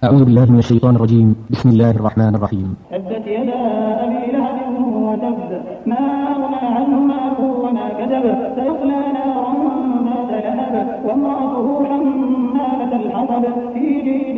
أعوذ بالله من الشيطان الرجيم. بسم الله الرحمن الرحيم. تبت يدا أبي لهب وتب ما أغنى عنه ماله وما كسب سيصلى نارا ذات لهب وامرأته حمالة الحطب في جيدها